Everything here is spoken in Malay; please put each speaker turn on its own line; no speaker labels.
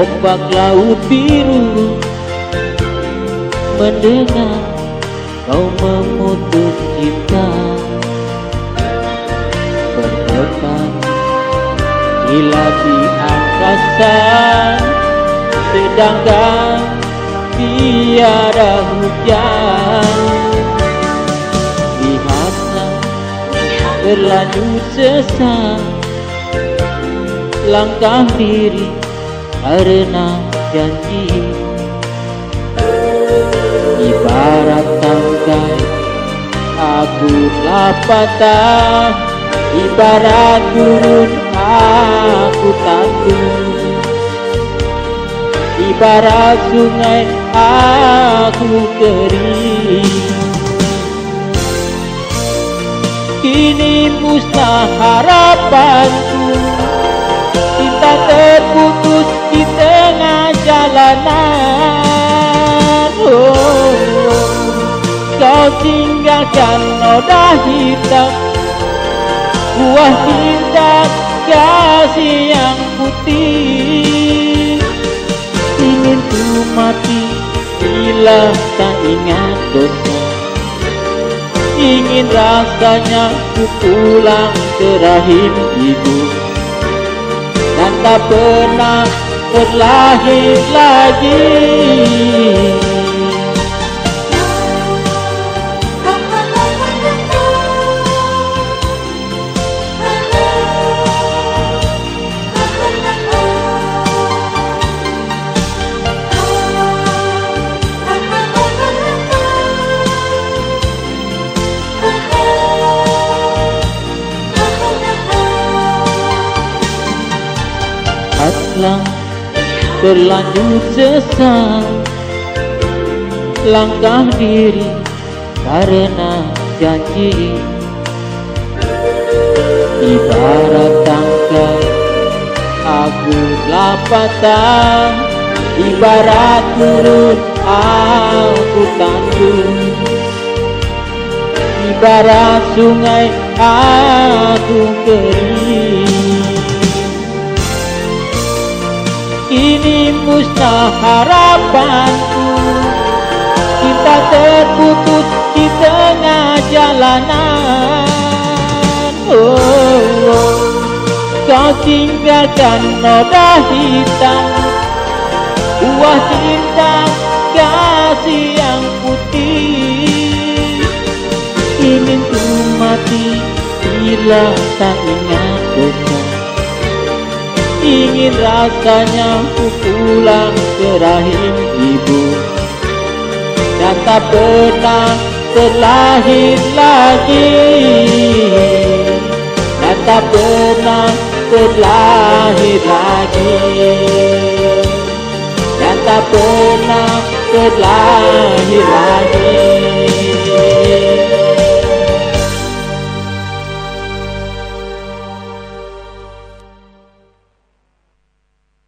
ombak laut biru, mendengar kau memutus cinta, bertekan gila di angkasa, sedangkan tiada hujan. Lihatlah berlanjut sesat langkah diri karena janji, ibarat tangkai aku telah patah, ibarat gurun aku tangguh, ibarat sungai aku kering. Kini musnah harapanku, cinta terputus di tengah jalanan. Kau tinggalkan noda hitam, buah cinta kasih yang putih. Ingin ku mati bila tak ingat dosa, ingin rasanya ku pulang ke rahim ibu, dan tak pernah terlahir lagi. Telah berlanjut sesat langkah diri karena janji, ibarat tangkai aku telah patah, ibarat gurun aku tangguh, ibarat sungai aku kering. Kini musnah harapanku, cinta terputus di tengah jalanan. Kau tinggalkan noda hitam, buah cinta kasih yang putih. Ingin ku mati bila tak ingat dosa, ingin rasanya ku pulang ke rahim ibu, dan tak pernah terlahir lagi, dan tak pernah terlahir lagi, dan tak pernah terlahir lagi.